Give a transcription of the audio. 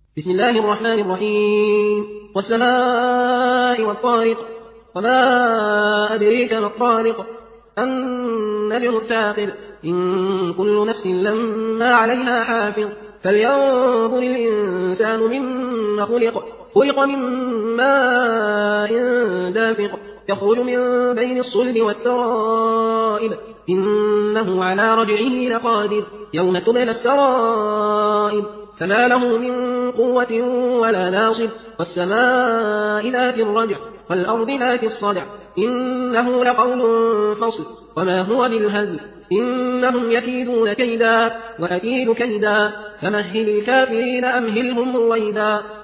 بسم الله الرحمن الرحيم والسماء والطارق وما أدريك ما الطارق النجم الثاقب إن كل نفس لما عليها حافظ فلينظر الإنسان مما خلق من ماء دافق يخرج من بين الصلب والترائب إنه على رجعه لقادر يوم تبلى السرائب فما له من قوة ولا ناصر والسماء ذات الرجع والأرض ذات الصدع إنه لقول فصل وما هو بالهزل إنهم يكيدون كيدا وأكيد كيدا فمهل الكافرين أمهلهم رويدا